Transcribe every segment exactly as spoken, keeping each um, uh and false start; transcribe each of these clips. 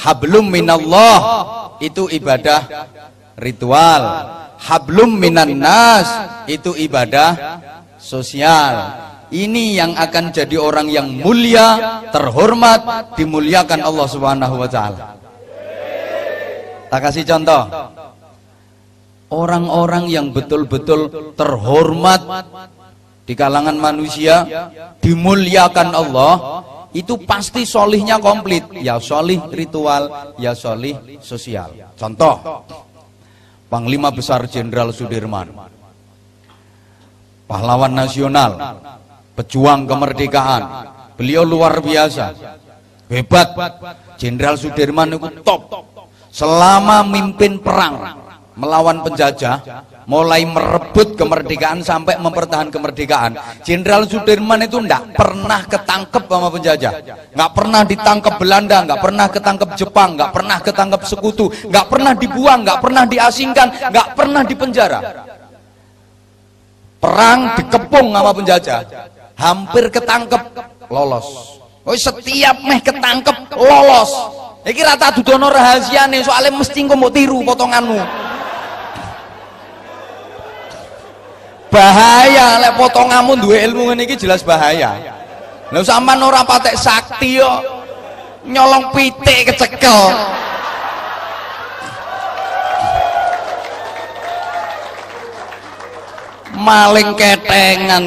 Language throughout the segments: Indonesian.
Hablum minallah itu ibadah ritual, hablum minan nas itu ibadah sosial. Ini yang akan jadi orang yang mulia, terhormat, dimuliakan Allah Subhanahu wa taala. Tak kasih contoh. Orang-orang yang betul-betul terhormat di kalangan manusia, dimuliakan Allah, itu pasti solihnya komplit. Ya solih ritual, ya solih sosial. Contoh, Panglima Besar Jenderal Sudirman, pahlawan nasional, pejuang kemerdekaan, beliau luar biasa, hebat. Jenderal Sudirman itu top. Selama mimpin perang melawan penjajah, mulai merebut kemerdekaan sampai mempertahankan kemerdekaan, Jenderal Sudirman itu enggak pernah ketangkep sama penjajah, enggak pernah ditangkap Belanda, enggak pernah ketangkep Jepang, enggak pernah ketangkep sekutu, enggak pernah dibuang, enggak pernah diasingkan, enggak pernah dipenjara. Perang dikepung sama penjajah, hampir ketangkep, lolos. Oh, setiap meh ketangkep lolos. Iki rata dudono rahasiane, soalnya mesti engko mbok tiru potonganmu. Bahaya lek potonganmu duwe ilmu ngene iki, jelas bahaya. Lha sampean ora patek sakti yo nyolong pitik kecekel. Maling ketengan.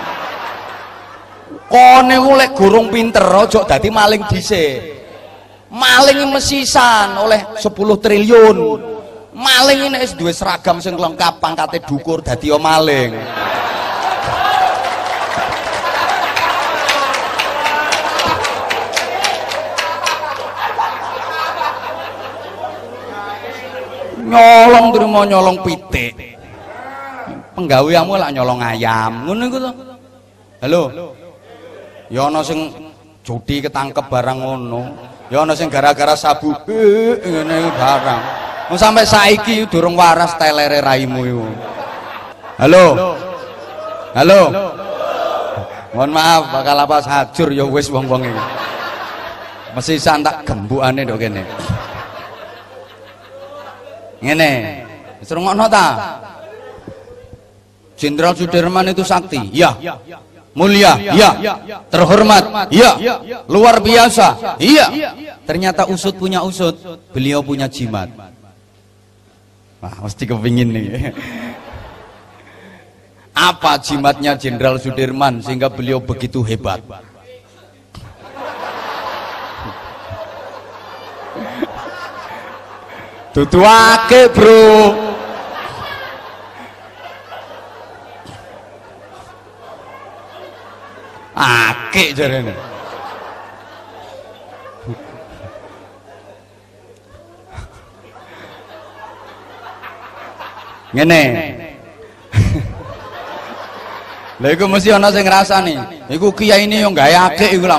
Kone ku lek gurung pinter aja dadi maling dhisik. Maling mesisan oleh sepuluh triliun. Maling ini wis duwe seragam sing lengkap, pangkate dukur dadi yo maling. Nyolong terima nyolong pitik. Penggaweanmu lak nyolong ayam, ngono iku to. Halo. Ya ana sing judi ketangkep barang ngono. Ya ana sing gara-gara sabu ngene barang. Wong sampai saiki durung waras telere raimu iku. Halo. Halo. Mohon maaf bakal lapas hajur ya wis wong-wong iki. Mesisan tak gembukane ndok kene. Ngene. Wis rungokno ta? Jenderal Sudirman itu sakti. Iya. Mulia, iya. Terhormat, iya. Luar biasa, iya. Ternyata usut punya usut, beliau punya jimat. Wah, mesti kepingin nih. Apa jimatnya Jenderal Sudirman sehingga beliau begitu hebat? Tutuake bro. Akeh jarene. Ngene. Lha iku mesti ana sing ngrasani. Iku kiai ini yo gawe akeh iku lang.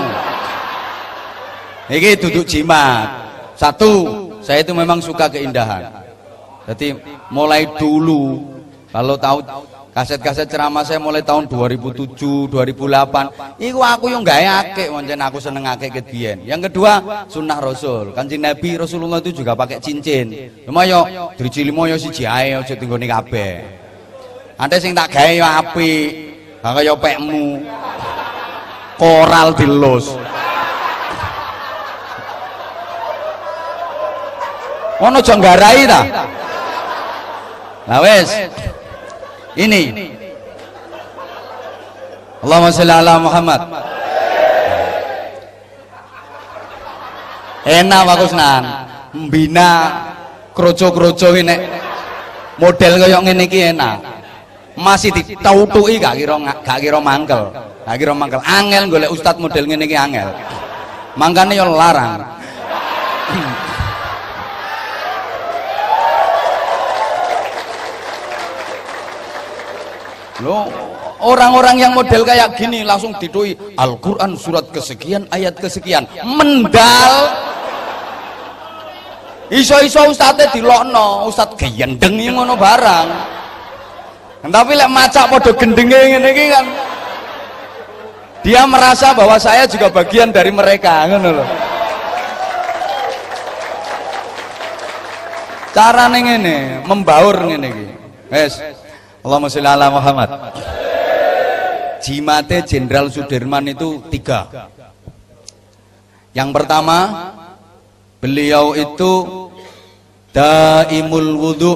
Iki duduk jimat. Satu, saya itu memang suka keindahan. Jadi mulai dulu kalau tahu kaset-kaset ceramah saya mulai tahun dua ribu tujuh, dua ribu delapan, iku aku yang gawe akeh, pancen aku seneng akeh ket biyen. Yang kedua, sunnah Rasul. Kanjeng Nabi Rasulullah itu juga pakai cincin. Cuma yo driji limo yo siji ae aja tinggone kabeh. Ante sing tak gawe yo apik, gak kaya pekmu. Koral dilus. Ono aja nggarai ta? Lah wis. Ini Allahumma sholli ala Muhammad. Enak Pak Kusnan mbina kroco-kroco ini model kaya ngene iki enak. Masih ditautuki gak kira gak kira mangkel. Gak kira mangkel. Angel golek ustad model ngene iki angel. Mangkane yo larang. Loh, orang-orang yang model kayak gini langsung ditui Al-Quran surat kesekian ayat kesekian mendal. Iso-iso ustadnya dilokno, ustad gendeng yang ngono barang. Tapi lek macak podo gendenge ngene iki kan dia merasa bahwa saya juga bagian dari mereka, ngono loh. Carane ngene, membaur ngene iki. Wes. Allahumma sholli ala Muhammad. Jimate Jenderal Sudirman itu tiga. Yang pertama, beliau itu daimul wudu,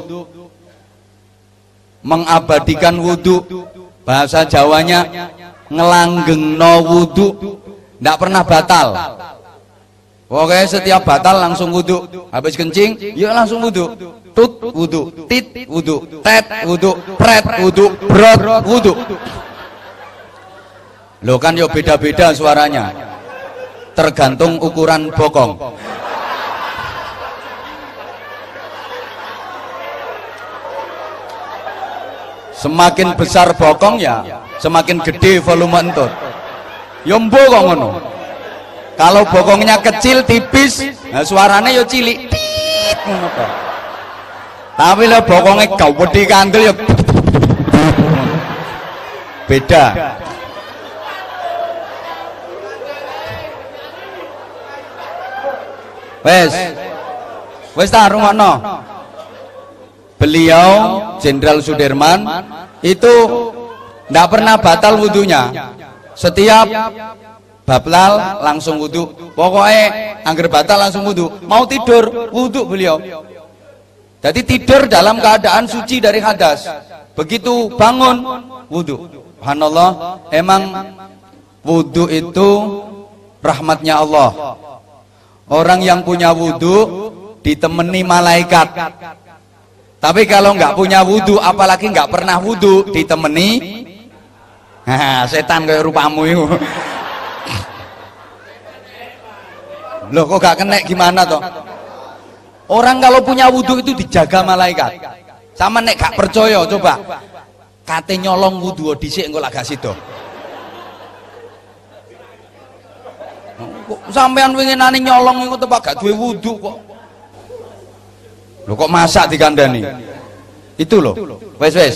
mengabadikan wudu. Bahasa Jawanya ngelanggengno wudu, ndak pernah batal. Oke, setiap batal langsung wudu. Habis kencing, ya langsung wudu. Tut wudu, tit wudu, tet wudu, pret wudu, brot wudu. Loh kan yo beda-beda suaranya. Tergantung ukuran bokong. Semakin besar bokong ya, semakin gede volume entut. Yo mbo kok ngono. Kalau bokongnya kecil tipis, nah suaranya yo cilik. Tit ngono kok. Tapi lah bokongnya gawedi kandel yo beda. Wes, wes tak rungokno. Beliau Jenderal Sudirman itu tidak pernah batal wudunya. Setiap batal langsung wudu. Pokoknya angger batal langsung wudu. Mau tidur wudu beliau. Jadi tidur dalam keadaan suci dari hadas. Begitu bangun wudu. Subhanallah, emang wudu itu rahmatnya Allah. Orang yang punya wudu ditemani malaikat. Tapi kalau nggak punya wudu, apalagi nggak pernah wudu, ditemani nah, setan kayak rupamu itu. Loh kok gak kena gimana toh? Orang kalau punya wudu itu dijaga malaikat. Sama nek gak percaya coba kate nyolong wudu dhisik engko lak gak sida. Kok sampean winginane nyolong iku tepak gak duwe wudu kok. Lho kok masak dikandani? Itu loh. Wes wes.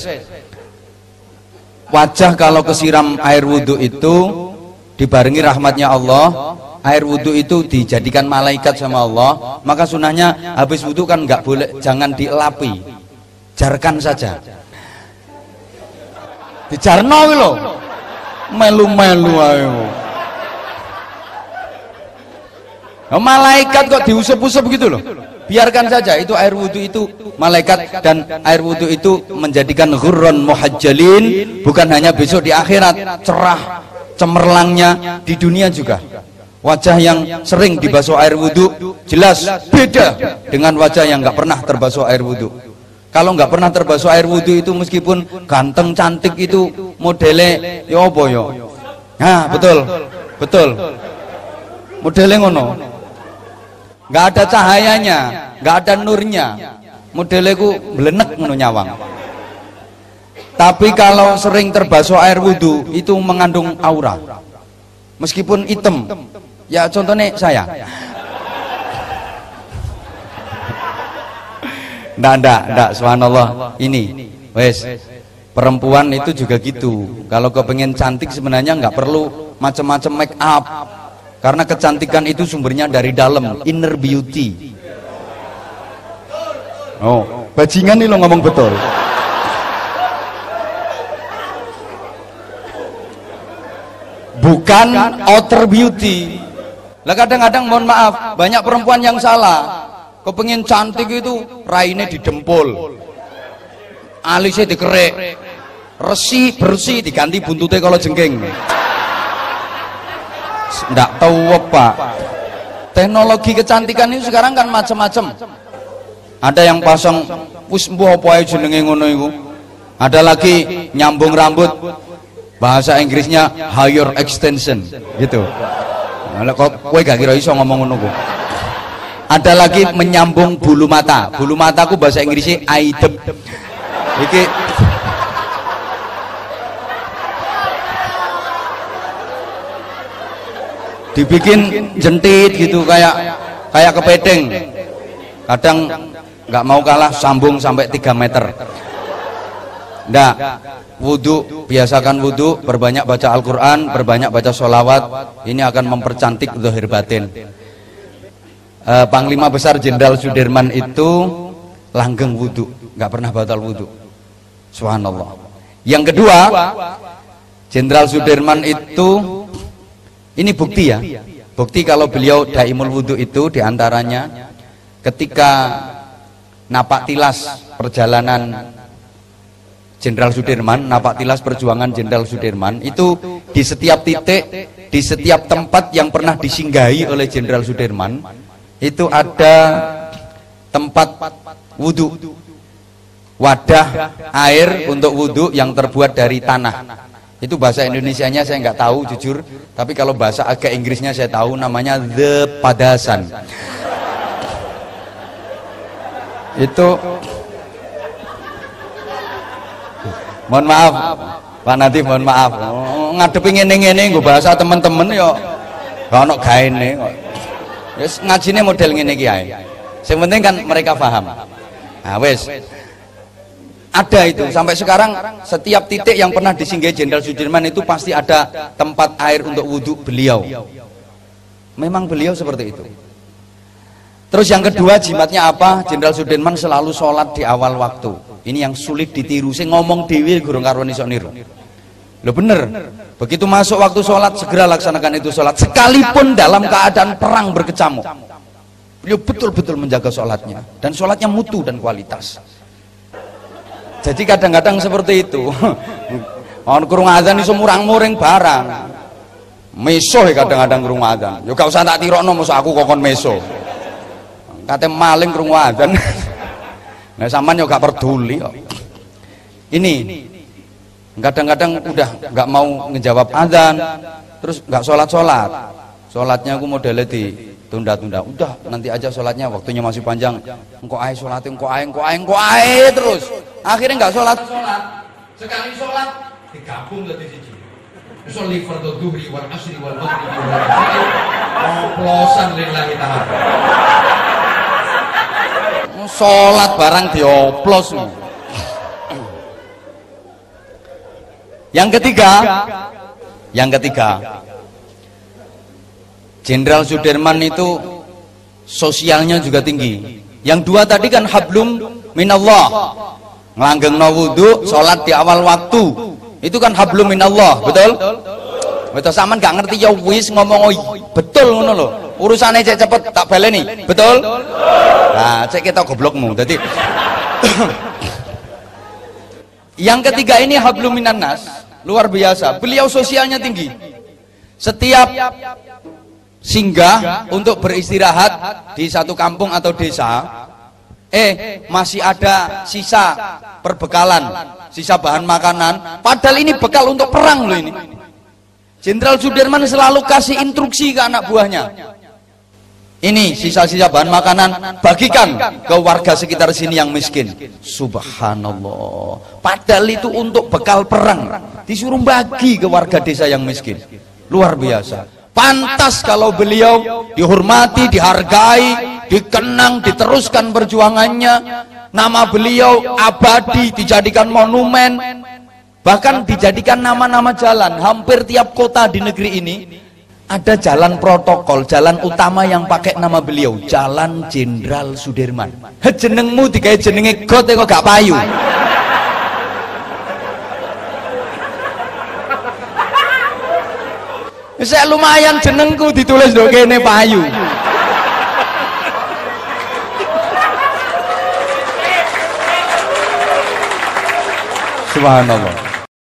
Wajah kalau kesiram air wudu itu dibarengi rahmatnya Allah, air wudu itu dijadikan malaikat sama Allah. Maka sunahnya habis wudu kan nggak boleh, jangan dielapi, jarkan saja. Dijarno iki lho. Melu-melu ae. Nah, malaikat kok diusap-usap gitu loh. Biarkan saja, itu air wudu itu malaikat, dan air wudu itu menjadikan ghurran muhajjalin, bukan hanya besok di akhirat, cerah cemerlangnya di dunia juga. Wajah yang sering dibasuh air wudu jelas beda dengan wajah yang nggak pernah terbasuh air wudu. Kalau nggak pernah terbasuh air wudu itu meskipun ganteng cantik itu modelnya ya apa ya? Nah betul betul modelnya ngono. Nggak ada cahayanya, nggak ada nurnya, modelnya ku belenek ngono nyawang. Tapi kalau sering terbasuh air wudu itu mengandung aura, meskipun hitam. Ya contohnya saya. Ndak ndak ndak, subhanallah. Ini, wes perempuan itu juga gitu. Kalau kepengen cantik sebenarnya nggak perlu macam-macam make up. Karena kecantikan itu sumbernya dari dalam, inner beauty. Oh, bajingan nih lo ngomong betul. Bukan outer beauty. Lah kadang-kadang mohon maaf, banyak perempuan yang salah. Kepengen cantik itu raine didempul, alisnya dikerek, resi bersih diganti buntutnya kalau jengking. Nggak tahu apa. Teknologi kecantikan ini sekarang kan macam-macam. Ada yang pasang wis mbuh apa ae jenenge ngono iku. Ada lagi nyambung rambut. Bahasa Inggrisnya higher extension gitu. Lah kok kowe gak kira iso ngomong ngono ku. Ada lagi menyambung bulu mata. Bulu mataku bahasa Inggrisnya aidep. Iki dibikin jentit gitu kayak kayak kepiting. Kadang nggak mau kalah sambung sampai tiga meter. Nggak, wudu, biasakan wudu, berbanyak baca Al-Quran, berbanyak baca sholawat. Ini akan mempercantik zahir batin. E, Panglima Besar Jenderal Sudirman itu langgeng wudu, nggak pernah batal wudu. Subhanallah. Yang kedua, Jenderal Sudirman itu, ini bukti ya, bukti kalau beliau daimul wudu itu diantaranya ketika napak tilas perjalanan Jenderal Sudirman, napak tilas perjuangan Jenderal Sudirman itu di setiap titik, di setiap tempat yang pernah disinggahi oleh Jenderal Sudirman itu ada tempat wudu, wadah air untuk wudu yang terbuat dari tanah. Itu bahasa Indonesianya saya nggak tahu jujur, tapi kalau bahasa agak Inggrisnya saya tahu, namanya the padasan. Itu mohon maaf Pak Nadif, mohon maaf ngadepi ngene-ngene nggo bahasa teman-teman ya gak ono gaene kok. Wis ngajine model ngene iki ae. Sing penting kan mereka paham. Nah wis. Ada itu sampai sekarang setiap titik yang pernah disinggahi Jenderal Sudirman itu pasti ada tempat air untuk wudhu beliau. Memang beliau seperti itu. Terus yang kedua jimatnya apa? Jenderal Sudirman selalu sholat di awal waktu. Ini yang sulit ditiru. Saya ngomong dewi gurung karwan iso niru. Loh bener. Begitu masuk waktu sholat segera laksanakan itu sholat. Sekalipun dalam keadaan perang berkecamuk. Beliau betul-betul menjaga sholatnya. Dan sholatnya mutu dan kualitas. Jadi kadang-kadang seperti itu. Orang kurung adzan iso murang-muring barang. Meso ya kadang-kadang kurung adzan. Yo gak usah tak tirokno mosok aku kokon meso. Kate maling kurung adzan. Nah sampean yo gak peduli kok. Ini kadang-kadang udah nggak mau ngejawab adzan, terus nggak sholat-sholat. Sholatnya aku modelnya ditunda-tunda. Udah nanti aja sholatnya, waktunya masih panjang. Engko ae sholatnya, engko ae, engko ae, engko ae terus. Akhirnya nggak sholat. Sholat. Sekali sholat digabung jadi siji. Sholli fardhu dhuhri wal asri wal maghribi wal isya. Oplosan lillahi ta'ala. Sholat barang dioplos. Yang ketiga, yang ketiga, Jenderal Sudirman itu sosialnya juga tinggi. Yang dua tadi kan hablum minallah, ngelanggengno wudu, sholat di awal waktu. Itu kan hablum minallah, betul? Betul, sampean gak ngerti ya wis ngomong oh, betul ngono lho. Urusane cek cepet tak baleni, betul? Nah, cek kita goblokmu. Jadi yang ketiga ini hablum minan nas, luar biasa. Beliau sosialnya tinggi. Setiap singgah untuk beristirahat di satu kampung atau desa, eh masih ada sisa perbekalan, sisa bahan makanan. Padahal ini bekal untuk perang loh ini. Jenderal Sudirman selalu kasih instruksi ke anak buahnya. Ini sisa-sisa bahan makanan bagikan ke warga sekitar sini yang miskin. Subhanallah. Padahal itu untuk bekal perang, disuruh bagi ke warga desa yang miskin. Luar biasa. Pantas kalau beliau dihormati, dihargai, dikenang, diteruskan perjuangannya. Nama beliau abadi, dijadikan monumen, bahkan dijadikan nama-nama jalan. Hampir tiap kota di negeri ini ada jalan protokol, jalan utama yang pakai nama beliau, Jalan Jenderal Sudirman. Jenengmu digawe jenenge got kok gak payu. Saya lumayan jenengku ditulis do kene payu. Subhanallah.